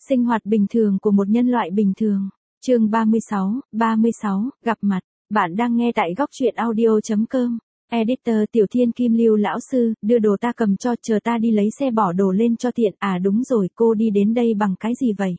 Sinh hoạt bình thường của một nhân loại bình thường. Chương 36, gặp mặt. Bạn đang nghe tại góc truyện audio.com. Editor Tiểu Thiên Kim Lưu lão sư, đưa đồ ta cầm cho, chờ ta đi lấy xe bỏ đồ lên cho tiện. À đúng rồi, cô đi đến đây bằng cái gì vậy?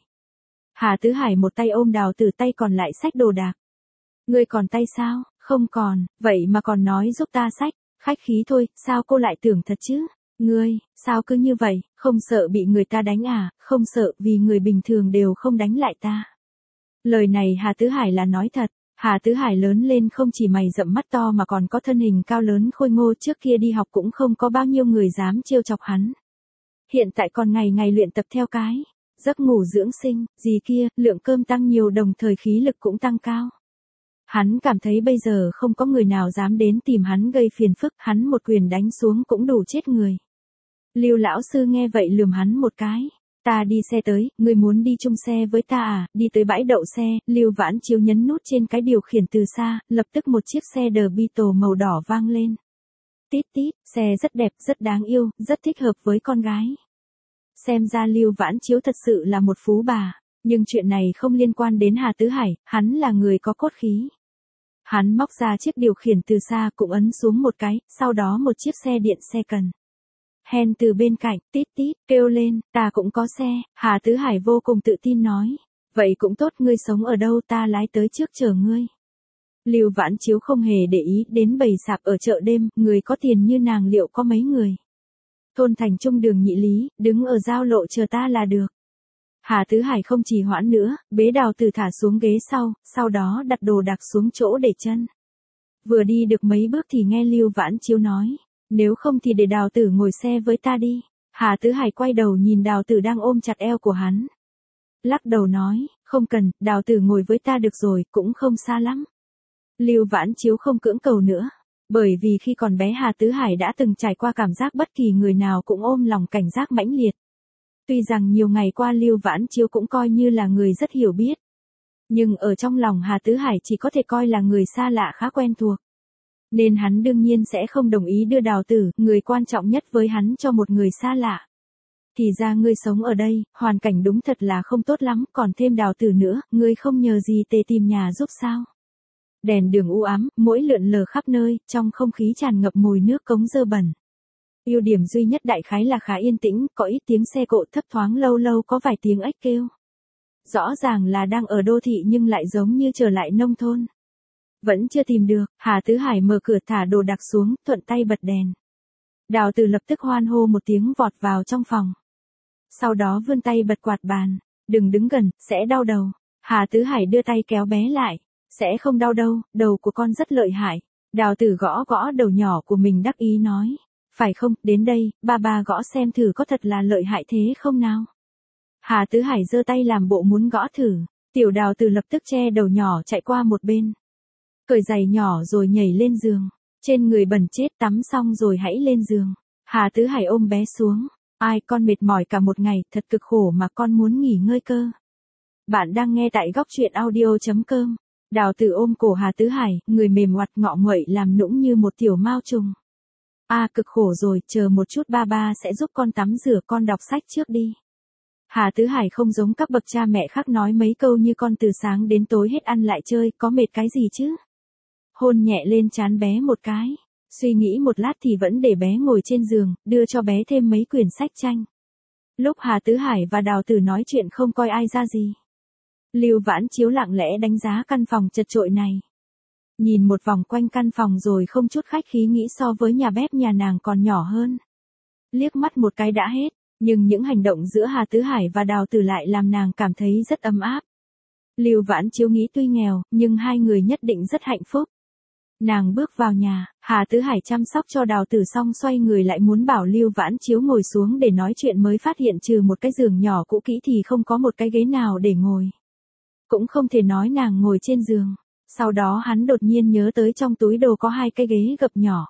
Hà Tứ Hải một tay ôm Đào Tử, tay còn lại xách đồ đạc. Ngươi còn tay sao? Không còn, vậy mà còn nói giúp ta xách. Khách khí thôi, sao cô lại tưởng thật chứ? Ngươi, sao cứ như vậy, không sợ bị người ta đánh à? Không sợ, vì người bình thường đều không đánh lại ta. Lời này Hà Tứ Hải là nói thật. Hà Tứ Hải lớn lên không chỉ mày rậm mắt to mà còn có thân hình cao lớn khôi ngô, trước kia đi học cũng không có bao nhiêu người dám trêu chọc hắn. Hiện tại còn ngày ngày luyện tập theo cái giấc ngủ dưỡng sinh, gì kia, lượng cơm tăng nhiều đồng thời khí lực cũng tăng cao. Hắn cảm thấy bây giờ không có người nào dám đến tìm hắn gây phiền phức, hắn một quyền đánh xuống cũng đủ chết người. Lưu lão sư nghe vậy lườm hắn một cái. Ta đi xe tới, ngươi muốn đi chung xe với ta à? Đi tới bãi đậu xe, Lưu Vãn Chiếu nhấn nút trên cái điều khiển từ xa, lập tức một chiếc xe The Beetle màu đỏ vang lên. Tít tít, xe rất đẹp, rất đáng yêu, rất thích hợp với con gái. Xem ra Lưu Vãn Chiếu thật sự là một phú bà, nhưng chuyện này không liên quan đến Hà Tứ Hải, hắn là người có cốt khí. Hắn móc ra chiếc điều khiển từ xa cũng ấn xuống một cái, sau đó một chiếc xe điện xe cần. Hen từ bên cạnh, tít tít, kêu lên, ta cũng có xe. Hà Tứ Hải vô cùng tự tin nói. Vậy cũng tốt, ngươi sống ở đâu, ta lái tới trước chờ ngươi. Lưu Vãn Chiếu không hề để ý đến bầy sạp ở chợ đêm, người có tiền như nàng liệu có mấy người. Thôn thành trung đường Nhị Lý, đứng ở giao lộ chờ ta là được. Hà Tứ Hải không trì hoãn nữa, bế Đào Tử thả xuống ghế sau đó đặt đồ đạc xuống chỗ để chân. Vừa đi được mấy bước thì nghe Lưu Vãn Chiếu nói. Nếu không thì để Đào Tử ngồi xe với ta đi. Hà Tứ Hải quay đầu nhìn Đào Tử đang ôm chặt eo của hắn. Lắc đầu nói, không cần, Đào Tử ngồi với ta được rồi, cũng không xa lắm. Lưu Vãn Chiếu không cưỡng cầu nữa. Bởi vì khi còn bé Hà Tứ Hải đã từng trải qua cảm giác bất kỳ người nào cũng ôm lòng cảnh giác mãnh liệt. Tuy rằng nhiều ngày qua Lưu Vãn Chiếu cũng coi như là người rất hiểu biết. Nhưng ở trong lòng Hà Tứ Hải chỉ có thể coi là người xa lạ khá quen thuộc. Nên hắn đương nhiên sẽ không đồng ý đưa Đào Tử, người quan trọng nhất với hắn, cho một người xa lạ. Thì ra ngươi sống ở đây, hoàn cảnh đúng thật là không tốt lắm, còn thêm Đào Tử nữa, ngươi không nhờ gì tề tìm nhà giúp sao? Đèn đường u ám, mỗi lượn lờ khắp nơi, trong không khí tràn ngập mùi nước cống dơ bẩn. Ưu điểm duy nhất đại khái là khá yên tĩnh, có ít tiếng xe cộ, thấp thoáng lâu lâu có vài tiếng ếch kêu. Rõ ràng là đang ở đô thị nhưng lại giống như trở lại nông thôn. Vẫn chưa tìm được, Hà Tứ Hải mở cửa thả đồ đạc xuống, thuận tay bật đèn. Đào Tử lập tức hoan hô một tiếng vọt vào trong phòng. Sau đó vươn tay bật quạt bàn, đừng đứng gần, sẽ đau đầu. Hà Tứ Hải đưa tay kéo bé lại, sẽ không đau đâu, đầu của con rất lợi hại. Đào Tử gõ gõ đầu nhỏ của mình đắc ý nói, phải không, đến đây, ba gõ xem thử có thật là lợi hại thế không nào. Hà Tứ Hải giơ tay làm bộ muốn gõ thử, tiểu Đào Tử lập tức che đầu nhỏ chạy qua một bên. Cởi giày nhỏ rồi nhảy lên giường. Trên người bẩn chết, tắm xong rồi hãy lên giường. Hà Tứ Hải ôm bé xuống. Ai, con mệt mỏi cả một ngày, thật cực khổ mà con muốn nghỉ ngơi cơ. Bạn đang nghe tại góc truyện audio.com. Đào Tử ôm cổ Hà Tứ Hải, người mềm oặt ngọ nguậy làm nũng như một tiểu mao trùng. À cực khổ rồi, chờ một chút ba sẽ giúp con tắm rửa, con đọc sách trước đi. Hà Tứ Hải không giống các bậc cha mẹ khác nói mấy câu như con từ sáng đến tối hết ăn lại chơi, có mệt cái gì chứ. Hôn nhẹ lên trán bé một cái, suy nghĩ một lát thì vẫn để bé ngồi trên giường, đưa cho bé thêm mấy quyển sách tranh. Lúc Hà Tứ Hải và Đào Tử nói chuyện không coi ai ra gì. Lưu Vãn Chiếu lặng lẽ đánh giá căn phòng chật chội này. Nhìn một vòng quanh căn phòng rồi không chút khách khí nghĩ so với nhà bếp nhà nàng còn nhỏ hơn. Liếc mắt một cái đã hết, nhưng những hành động giữa Hà Tứ Hải và Đào Tử lại làm nàng cảm thấy rất ấm áp. Lưu Vãn Chiếu nghĩ tuy nghèo, nhưng hai người nhất định rất hạnh phúc. Nàng bước vào nhà, Hà Tứ Hải chăm sóc cho Đào Tử xong xoay người lại muốn bảo Lưu Vãn Chiếu ngồi xuống để nói chuyện mới phát hiện trừ một cái giường nhỏ cũ kỹ thì không có một cái ghế nào để ngồi. Cũng không thể nói nàng ngồi trên giường. Sau đó hắn đột nhiên nhớ tới trong túi đồ có hai cái ghế gập nhỏ.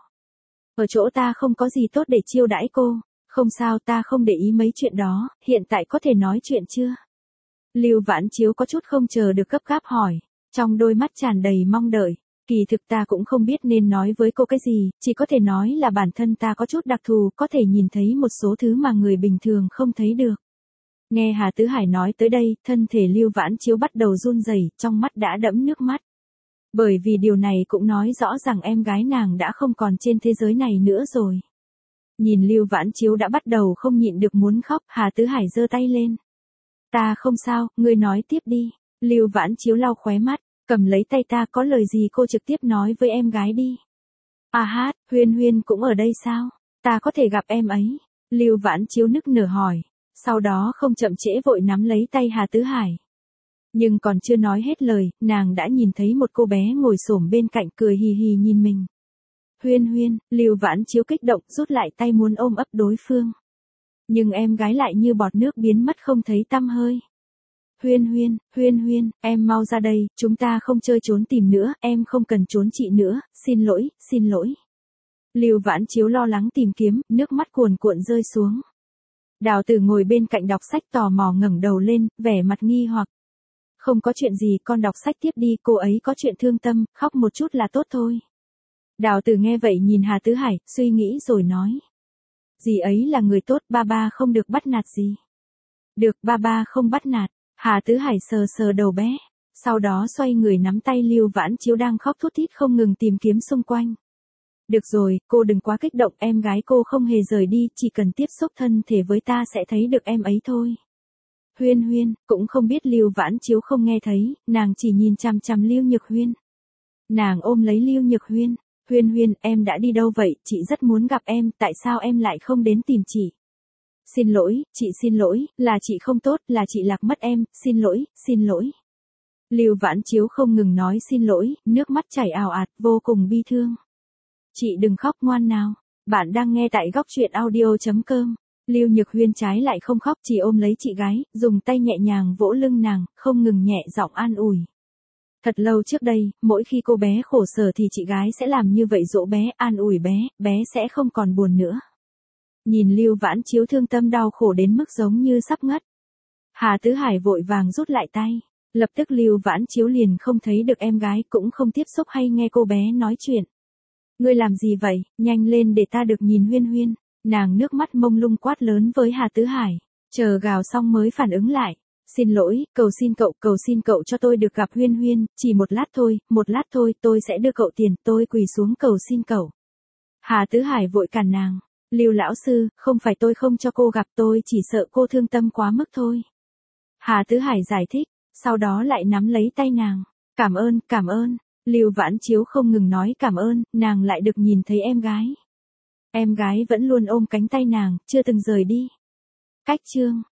Ở chỗ ta không có gì tốt để chiêu đãi cô. Không sao, ta không để ý mấy chuyện đó, hiện tại có thể nói chuyện chưa? Lưu Vãn Chiếu có chút không chờ được gấp gáp hỏi, trong đôi mắt tràn đầy mong đợi. Kỳ thực ta cũng không biết nên nói với cô cái gì, chỉ có thể nói là bản thân ta có chút đặc thù, có thể nhìn thấy một số thứ mà người bình thường không thấy được. Nghe Hà Tứ Hải nói tới đây, thân thể Lưu Vãn Chiếu bắt đầu run rẩy, trong mắt đã đẫm nước mắt. Bởi vì điều này cũng nói rõ rằng em gái nàng đã không còn trên thế giới này nữa rồi. Nhìn Lưu Vãn Chiếu đã bắt đầu không nhịn được muốn khóc, Hà Tứ Hải giơ tay lên. Ta không sao, ngươi nói tiếp đi. Lưu Vãn Chiếu lau khóe mắt, cầm lấy tay ta, có lời gì cô trực tiếp nói với em gái đi. À hát, Huyên Huyên cũng ở đây sao? Ta có thể gặp em ấy. Lưu Vãn Chiếu nức nở hỏi. Sau đó không chậm trễ vội nắm lấy tay Hà Tứ Hải. Nhưng còn chưa nói hết lời, nàng đã nhìn thấy một cô bé ngồi xổm bên cạnh cười hì hì nhìn mình. Huyên Huyên, Lưu Vãn Chiếu kích động rút lại tay muốn ôm ấp đối phương. Nhưng em gái lại như bọt nước biến mất không thấy tăm hơi. Huyên Huyên, Huyên Huyên, em mau ra đây, chúng ta không chơi trốn tìm nữa, em không cần trốn chị nữa, xin lỗi, xin lỗi. Lưu Vãn Chiếu lo lắng tìm kiếm, nước mắt cuồn cuộn rơi xuống. Đào Tử ngồi bên cạnh đọc sách tò mò ngẩng đầu lên, vẻ mặt nghi hoặc. Không có chuyện gì, con đọc sách tiếp đi, cô ấy có chuyện thương tâm, khóc một chút là tốt thôi. Đào Tử nghe vậy nhìn Hà Tứ Hải, suy nghĩ rồi nói. Dì ấy là người tốt, ba ba không được bắt nạt gì. Được, ba ba không bắt nạt. Hà Tứ Hải sờ sờ đầu bé. Sau đó xoay người nắm tay Lưu Vãn Chiếu đang khóc thút thít không ngừng tìm kiếm xung quanh. Được rồi, cô đừng quá kích động, em gái cô không hề rời đi, chỉ cần tiếp xúc thân thể với ta sẽ thấy được em ấy thôi. Huyên Huyên, cũng không biết Lưu Vãn Chiếu không nghe thấy, nàng chỉ nhìn chằm chằm Lưu Nhược Huyên. Nàng ôm lấy Lưu Nhược Huyên. Huyên Huyên, em đã đi đâu vậy, chị rất muốn gặp em, tại sao em lại không đến tìm chị? Xin lỗi, chị xin lỗi, là chị không tốt, là chị lạc mất em, xin lỗi, xin lỗi. Lưu Vãn Chiếu không ngừng nói xin lỗi, nước mắt chảy ào ạt, vô cùng bi thương. Chị đừng khóc ngoan nào, bạn đang nghe tại góc truyện audio.com. Lưu Nhược Huyên trái lại không khóc, chỉ ôm lấy chị gái, dùng tay nhẹ nhàng vỗ lưng nàng, không ngừng nhẹ giọng an ủi. Thật lâu trước đây, mỗi khi cô bé khổ sở thì chị gái sẽ làm như vậy dỗ bé, an ủi bé, bé sẽ không còn buồn nữa. Nhìn Lưu Vãn Chiếu thương tâm đau khổ đến mức giống như sắp ngất. Hà Tứ Hải vội vàng rút lại tay. Lập tức Lưu Vãn Chiếu liền không thấy được em gái, cũng không tiếp xúc hay nghe cô bé nói chuyện. Ngươi làm gì vậy, nhanh lên để ta được nhìn Huyên Huyên. Nàng nước mắt mông lung quát lớn với Hà Tứ Hải. Chờ gào xong mới phản ứng lại. Xin lỗi, cầu xin cậu cho tôi được gặp Huyên Huyên, chỉ một lát thôi, tôi sẽ đưa cậu tiền, tôi quỳ xuống cầu xin cậu. Hà Tứ Hải vội cản nàng. Lưu lão sư, không phải tôi không cho cô gặp, tôi chỉ sợ cô thương tâm quá mức thôi. Hà Tứ Hải giải thích, sau đó lại nắm lấy tay nàng. Cảm ơn. Lưu Vãn Chiếu không ngừng nói cảm ơn, nàng lại được nhìn thấy em gái. Em gái vẫn luôn ôm cánh tay nàng, chưa từng rời đi. Cách chương